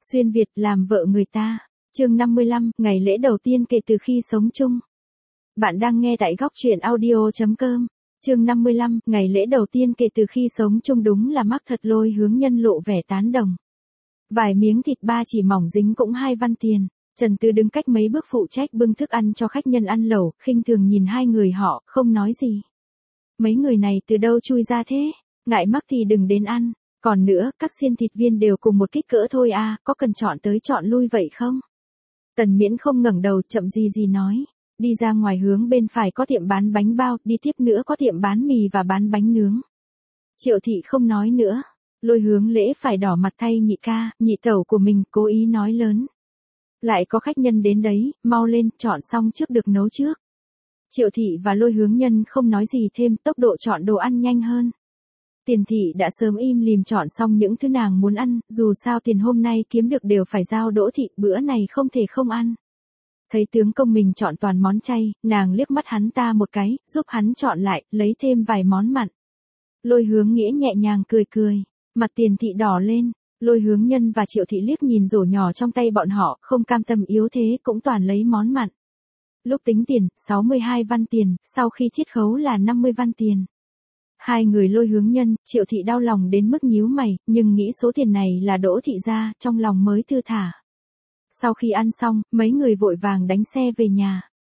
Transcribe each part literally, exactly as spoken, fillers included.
Xuyên Việt làm vợ người ta. Chương năm mươi lăm, ngày lễ đầu tiên kể từ khi sống chung. Bạn đang nghe tại góc truyện audio chấm com. Chương năm mươi lăm, ngày lễ đầu tiên kể từ khi sống chung. Đúng là mắc thật. Lôi Hướng Nhân lộ vẻ tán đồng. Vài miếng thịt ba chỉ mỏng dính cũng hai văn tiền. Trần Tứ đứng cách mấy bước phụ trách bưng thức ăn cho khách nhân ăn lẩu, khinh thường nhìn hai người họ, không nói gì. Mấy người này từ đâu chui ra thế? Ngại mắc thì đừng đến ăn. Còn nữa, các xiên thịt viên đều cùng một kích cỡ thôi à, có cần chọn tới chọn lui vậy không? Tần Miễn không ngẩng đầu, chậm gì gì nói. Đi ra ngoài hướng bên phải có tiệm bán bánh bao, đi tiếp nữa có tiệm bán mì và bán bánh nướng. Triệu Thị không nói nữa. Lôi Hướng Lễ phải đỏ mặt thay nhị ca, nhị tẩu của mình, cố ý nói lớn. Lại có khách nhân đến đấy, mau lên, chọn xong trước được nấu trước. Triệu Thị và Lôi Hướng Nhân không nói gì thêm, tốc độ chọn đồ ăn nhanh hơn. Tiền Thị đã sớm im lìm chọn xong những thứ nàng muốn ăn, dù sao tiền hôm nay kiếm được đều phải giao Đỗ Thị, bữa này không thể không ăn. Thấy tướng công mình chọn toàn món chay, nàng liếc mắt hắn ta một cái, giúp hắn chọn lại, lấy thêm vài món mặn. Lôi Hướng Nghĩa nhẹ nhàng cười cười, mặt Tiền Thị đỏ lên. Lôi Hướng Nhân và Triệu Thị liếc nhìn rổ nhỏ trong tay bọn họ, không cam tâm yếu thế cũng toàn lấy món mặn. Lúc tính tiền, sáu mươi hai văn tiền, sau khi chiết khấu là năm mươi văn tiền. Hai người Lôi Hướng Nhân, Triệu Thị đau lòng đến mức nhíu mày, nhưng nghĩ số tiền này là Đỗ Thị ra, trong lòng mới thư thả. Sau khi ăn xong, mấy người vội vàng đánh xe về nhà.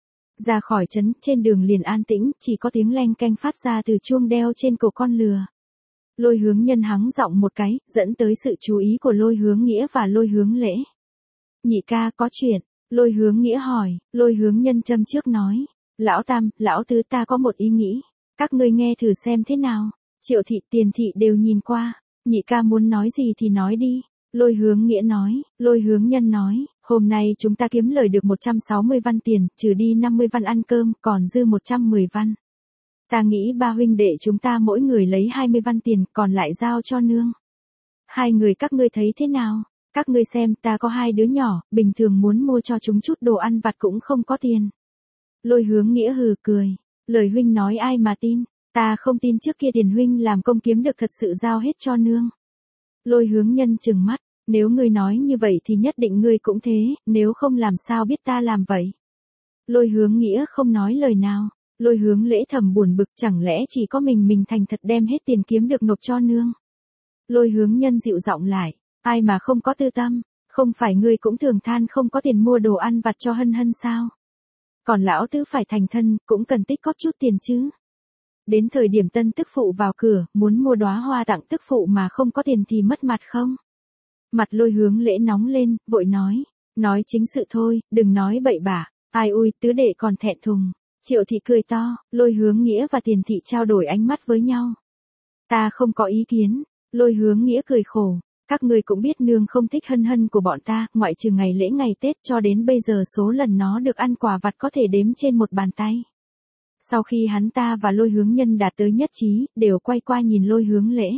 Ra khỏi trấn, trên đường liền an tĩnh, chỉ có tiếng leng keng phát ra từ chuông đeo trên cổ con lừa. Lôi Hướng Nhân hắng giọng một cái, dẫn tới sự chú ý của Lôi Hướng Nghĩa và Lôi Hướng Lễ. Nhị ca có chuyện, Lôi Hướng Nghĩa hỏi. Lôi Hướng Nhân châm trước nói. Lão Tam, lão Tứ, ta có một ý nghĩ. Các ngươi nghe thử xem thế nào. Triệu Thị, Tiền Thị đều nhìn qua. Nhị ca muốn nói gì thì nói đi. Lôi Hướng Nghĩa nói. Lôi Hướng Nhân nói. Hôm nay chúng ta kiếm lời được một trăm sáu mươi văn tiền, trừ đi năm mươi văn ăn cơm, còn dư một trăm mười văn. Ta nghĩ ba huynh đệ chúng ta mỗi người lấy hai mươi văn tiền, còn lại giao cho nương. Hai người các ngươi thấy thế nào? Các ngươi xem, ta có hai đứa nhỏ, bình thường muốn mua cho chúng chút đồ ăn vặt cũng không có tiền. Lôi Hướng Nghĩa hừ cười. Lời huynh nói ai mà tin, ta không tin trước kia tiền huynh làm công kiếm được thật sự giao hết cho nương. Lôi Hướng Nhân trừng mắt, nếu ngươi nói như vậy thì nhất định ngươi cũng thế, nếu không làm sao biết ta làm vậy. Lôi Hướng Nghĩa không nói lời nào. Lôi Hướng Lễ thầm buồn bực, chẳng lẽ chỉ có mình mình thành thật đem hết tiền kiếm được nộp cho nương. Lôi Hướng Nhân dịu giọng lại, ai mà không có tư tâm, không phải ngươi cũng thường than không có tiền mua đồ ăn vặt cho Hân Hân sao? Còn lão Tứ phải thành thân, cũng cần tích cóp chút tiền chứ. Đến thời điểm tân tức phụ vào cửa, muốn mua đóa hoa tặng tức phụ mà không có tiền thì mất mặt không? Mặt Lôi Hướng Lễ nóng lên, vội nói, nói chính sự thôi, đừng nói bậy bạ. Ai ui, tứ đệ còn thẹn thùng. Triệu Thị cười to, Lôi Hướng Nghĩa và Tiền Thị trao đổi ánh mắt với nhau. Ta không có ý kiến. Lôi Hướng Nghĩa cười khổ. Các ngươi cũng biết nương không thích Hân Hân của bọn ta, ngoại trừ ngày lễ ngày Tết cho đến bây giờ số lần nó được ăn quà vặt có thể đếm trên một bàn tay. Sau khi hắn ta và Lôi Hướng Nhân đạt tới nhất trí, đều quay qua nhìn Lôi Hướng Lễ.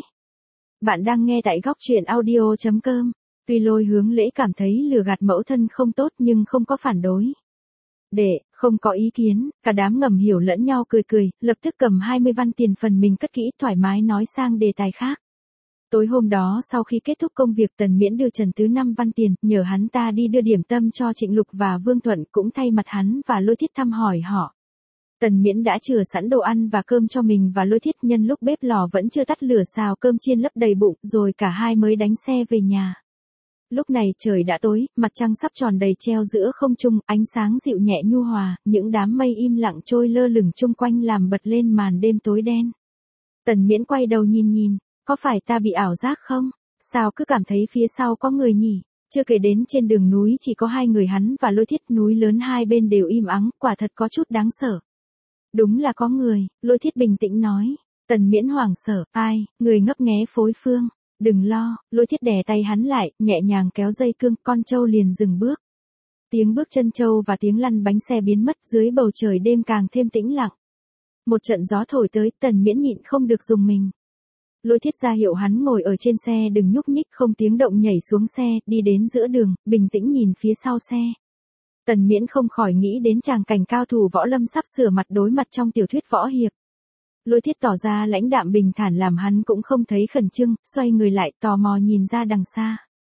Bạn đang nghe tại góc truyện audio chấm com. Tuy Lôi Hướng Lễ cảm thấy lừa gạt mẫu thân không tốt nhưng không có phản đối. Đệ, không có ý kiến, cả đám ngầm hiểu lẫn nhau cười cười, lập tức cầm hai mươi văn tiền phần mình cất kỹ thoải mái nói sang đề tài khác. Tối hôm đó sau khi kết thúc công việc Tần Miễn đưa Trần Tứ năm văn tiền, nhờ hắn ta đi đưa điểm tâm cho Trịnh Lục và Vương Thuận, cũng thay mặt hắn và Lôi Thiết thăm hỏi họ. Tần Miễn đã chừa sẵn đồ ăn và cơm cho mình và Lôi Thiết, nhân lúc bếp lò vẫn chưa tắt lửa xào cơm chiên lấp đầy bụng, rồi cả hai mới đánh xe về nhà. Lúc này trời đã tối, mặt trăng sắp tròn đầy treo giữa không trung, ánh sáng dịu nhẹ nhu hòa, những đám mây im lặng trôi lơ lửng chung quanh làm bật lên màn đêm tối đen. Tần Miễn quay đầu nhìn nhìn, có phải ta bị ảo giác không? Sao cứ cảm thấy phía sau có người nhỉ? Chưa kể đến trên đường núi chỉ có hai người hắn và Lôi Thiết, núi lớn hai bên đều im ắng, quả thật có chút đáng sợ. Đúng là có người, Lôi Thiết bình tĩnh nói. Tần Miễn hoảng sợ, ai, người ngấp nghé phối phương. Đừng lo, Lôi Thiết đè tay hắn lại, nhẹ nhàng kéo dây cương, con trâu liền dừng bước. Tiếng bước chân trâu và tiếng lăn bánh xe biến mất, dưới bầu trời đêm càng thêm tĩnh lặng. Một trận gió thổi tới, Tần Miễn nhịn không được dùng mình. Lôi Thiết ra hiệu hắn ngồi ở trên xe đừng nhúc nhích, không tiếng động nhảy xuống xe, đi đến giữa đường, bình tĩnh nhìn phía sau xe. Tần Miễn không khỏi nghĩ đến tràng cảnh cao thủ võ lâm sắp sửa mặt đối mặt trong tiểu thuyết võ hiệp. Lôi Thiết tỏ ra lãnh đạm bình thản làm hắn cũng không thấy khẩn trương, xoay người lại tò mò nhìn ra đằng xa.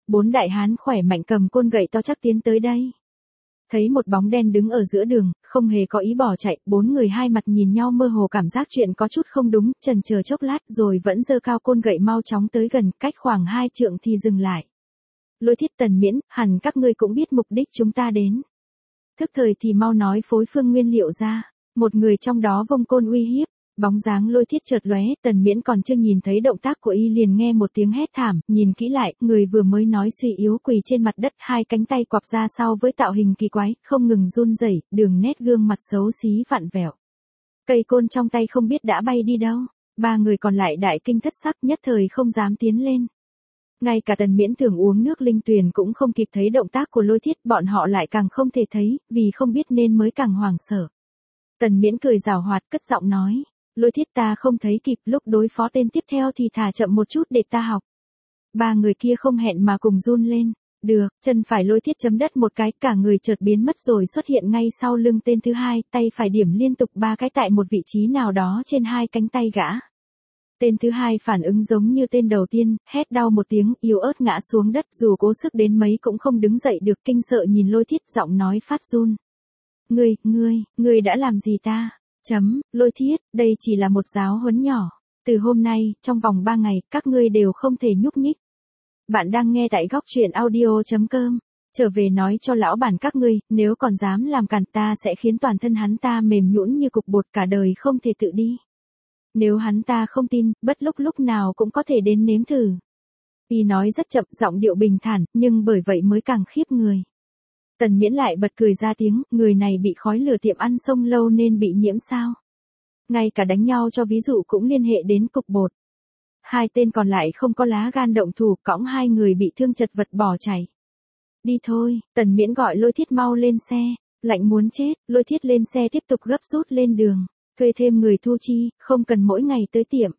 bốn đại hán khỏe mạnh cầm côn gậy to chắc tiến tới đây. Thấy một bóng đen đứng ở giữa đường, không hề có ý bỏ chạy, bốn người hai mặt nhìn nhau mơ hồ cảm giác chuyện có chút không đúng, chần chờ chốc lát rồi vẫn giơ cao côn gậy mau chóng tới gần, cách khoảng hai trượng thì dừng lại. Lôi Thiết, Tần Miễn, hẳn các ngươi cũng biết mục đích chúng ta đến. Thức thời thì mau nói phối phương nguyên liệu ra. Một người trong đó vung côn uy hiếp. Bóng dáng Lôi Thiết chợt lóe, Tần Miễn còn chưa nhìn thấy động tác của y liền nghe một tiếng hét thảm, nhìn kỹ lại, người vừa mới nói suy yếu quỳ trên mặt đất, hai cánh tay quặp ra sau với tạo hình kỳ quái, không ngừng run rẩy, đường nét gương mặt xấu xí vặn vẹo. Cây côn trong tay không biết đã bay đi đâu. Ba người còn lại đại kinh thất sắc, nhất thời không dám tiến lên. Ngay cả Tần Miễn thường uống nước linh tuyền cũng không kịp thấy động tác của Lôi Thiết, bọn họ lại càng không thể thấy, vì không biết nên mới càng hoảng sợ. Tần Miễn cười giảo hoạt cất giọng nói, Lôi Thiết, ta không thấy kịp, lúc đối phó tên tiếp theo thì thả chậm một chút để ta học. Ba người kia không hẹn mà cùng run lên. Được, chân phải Lôi Thiết chấm đất một cái, cả người chợt biến mất rồi xuất hiện ngay sau lưng tên thứ hai, tay phải điểm liên tục ba cái tại một vị trí nào đó trên hai cánh tay gã. Tên thứ hai phản ứng giống như tên đầu tiên, hét đau một tiếng, yếu ớt ngã xuống đất, dù cố sức đến mấy cũng không đứng dậy được, kinh sợ nhìn Lôi Thiết, giọng nói phát run. Ngươi, ngươi, ngươi đã làm gì ta? Chấm, Lôi Thiết, đây chỉ là một giáo huấn nhỏ. Từ hôm nay, trong vòng ba ngày, các ngươi đều không thể nhúc nhích. Bạn đang nghe tại góc truyện audio chấm com. Trở về nói cho lão bản các ngươi, nếu còn dám làm cản ta sẽ khiến toàn thân hắn ta mềm nhũn như cục bột, cả đời không thể tự đi. Nếu hắn ta không tin, bất lúc lúc nào cũng có thể đến nếm thử. Y nói rất chậm, giọng điệu bình thản, nhưng bởi vậy mới càng khiếp người. Tần Miễn lại bật cười ra tiếng, người này bị khói lửa tiệm ăn xông lâu nên bị nhiễm sao. Ngay cả đánh nhau cho ví dụ cũng liên hệ đến cục bột. Hai tên còn lại không có lá gan động thủ, cõng hai người bị thương chật vật bỏ chạy. Đi thôi, Tần Miễn gọi Lôi Thiết mau lên xe, lạnh muốn chết, Lôi Thiết lên xe tiếp tục gấp rút lên đường. Thuê thêm người thu chi, không cần mỗi ngày tới tiệm.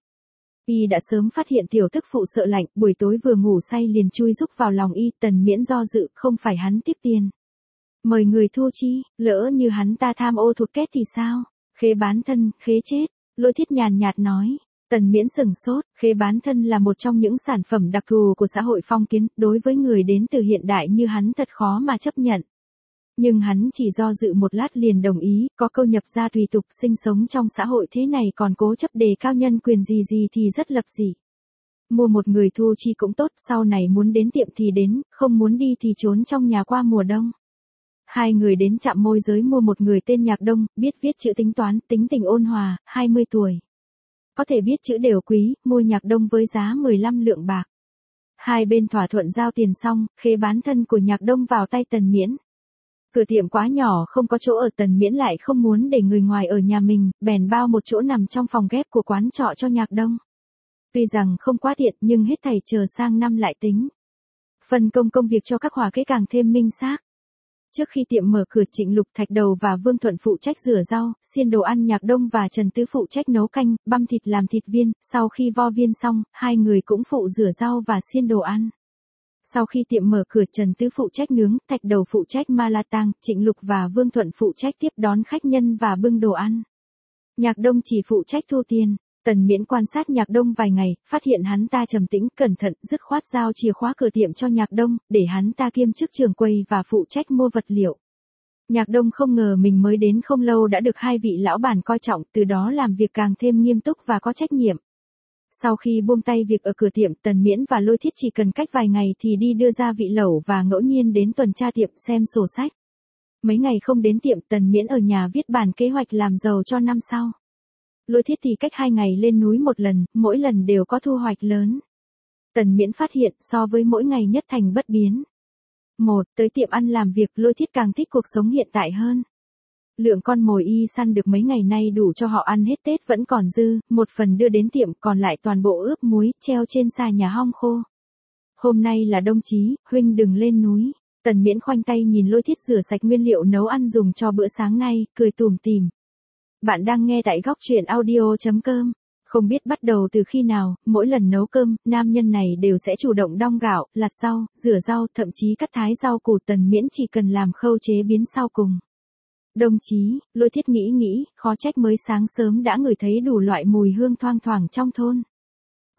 Y đã sớm phát hiện tiểu tức phụ sợ lạnh, buổi tối vừa ngủ say liền chui rúc vào lòng y, Tần Miễn do dự, không phải hắn tiếc tiền. Mời người thu chi, lỡ như hắn ta tham ô thụt két thì sao? Khế bán thân, khế chết. Lôi Thiết nhàn nhạt nói. Tần Miễn sừng sốt, khế bán thân là một trong những sản phẩm đặc thù của xã hội phong kiến, đối với người đến từ hiện đại như hắn thật khó mà chấp nhận. Nhưng hắn chỉ do dự một lát liền đồng ý, có câu nhập gia tùy tục, sinh sống trong xã hội thế này còn cố chấp đề cao nhân quyền gì gì thì rất lập dị. Mua một người thu chi cũng tốt, sau này muốn đến tiệm thì đến, không muốn đi thì trốn trong nhà qua mùa đông. Hai người đến trạm môi giới mua một người tên Nhạc Đông, biết viết chữ tính toán, tính tình ôn hòa, hai mươi tuổi. Có thể biết chữ đều quý, mua Nhạc Đông với giá mười lăm lượng bạc. Hai bên thỏa thuận giao tiền xong, khế bán thân của Nhạc Đông vào tay Tần Miễn. Cửa tiệm quá nhỏ không có chỗ ở, Tần Miễn lại không muốn để người ngoài ở nhà mình, bèn bao một chỗ nằm trong phòng ghép của quán trọ cho Nhạc Đông. Tuy rằng không quá tiện nhưng hết thảy chờ sang năm lại tính. Phân công công việc cho các hòa kế càng thêm minh xác. Trước khi tiệm mở cửa, Trịnh Lục, Thạch Đầu và Vương Thuận phụ trách rửa rau, xiên đồ ăn, Nhạc Đông và Trần Tứ phụ trách nấu canh, băm thịt làm thịt viên, sau khi vo viên xong, hai người cũng phụ rửa rau và xiên đồ ăn. Sau khi tiệm mở cửa, Trần Tứ phụ trách nướng, Thạch Đầu phụ trách ma la tang, Trịnh Lục và Vương Thuận phụ trách tiếp đón khách nhân và bưng đồ ăn. Nhạc Đông chỉ phụ trách thu tiền. Tần Miễn quan sát Nhạc Đông vài ngày, phát hiện hắn ta trầm tĩnh, cẩn thận, dứt khoát giao chìa khóa cửa tiệm cho Nhạc Đông, để hắn ta kiêm chức trưởng quầy và phụ trách mua vật liệu. Nhạc Đông không ngờ mình mới đến không lâu đã được hai vị lão bản coi trọng, từ đó làm việc càng thêm nghiêm túc và có trách nhiệm. Sau khi buông tay việc ở cửa tiệm, Tần Miễn và Lôi Thiết chỉ cần cách vài ngày thì đi đưa ra vị lẩu và ngẫu nhiên đến tuần tra tiệm xem sổ sách. Mấy ngày không đến tiệm, Tần Miễn ở nhà viết bản kế hoạch làm giàu cho năm sau. Lôi Thiết thì cách hai ngày lên núi một lần, mỗi lần đều có thu hoạch lớn. Tần Miễn phát hiện so với mỗi ngày nhất thành bất biến. Một, tới tiệm ăn làm việc, Lôi Thiết càng thích cuộc sống hiện tại hơn. Lượng con mồi y săn được mấy ngày nay đủ cho họ ăn hết Tết vẫn còn dư, một phần đưa đến tiệm, còn lại toàn bộ ướp muối, treo trên xà nhà hong khô. Hôm nay là Đông Chí, huynh đừng lên núi. Tần Miễn khoanh tay nhìn Lôi Thiết rửa sạch nguyên liệu nấu ăn dùng cho bữa sáng nay, cười tủm tỉm. Bạn đang nghe tại góc truyện audio chấm com. Không biết bắt đầu từ khi nào, mỗi lần nấu cơm, nam nhân này đều sẽ chủ động đong gạo, lặt rau, rửa rau, thậm chí cắt thái rau củ. Tần Miễn chỉ cần làm khâu chế biến sau cùng. Đồng chí, Lôi Thiết nghĩ nghĩ, khó trách mới sáng sớm đã ngửi thấy đủ loại mùi hương thoang thoảng trong thôn.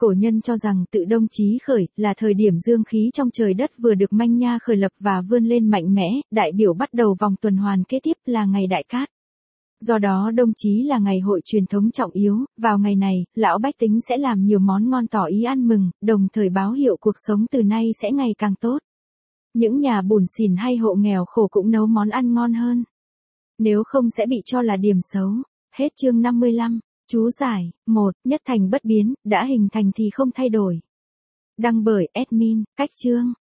Cổ nhân cho rằng tự đông chí khởi là thời điểm dương khí trong trời đất vừa được manh nha khởi lập và vươn lên mạnh mẽ, đại biểu bắt đầu vòng tuần hoàn kế tiếp là ngày đại cát. Do đó đông chí là ngày hội truyền thống trọng yếu, vào ngày này, lão bách tính sẽ làm nhiều món ngon tỏ ý ăn mừng, đồng thời báo hiệu cuộc sống từ nay sẽ ngày càng tốt. Những nhà bủn xỉn hay hộ nghèo khổ cũng nấu món ăn ngon hơn. Nếu không sẽ bị cho là điểm xấu. Hết chương năm mươi lăm. Chú giải. một. Nhất thành bất biến, đã hình thành thì không thay đổi. Đăng bởi admin. Cách chương.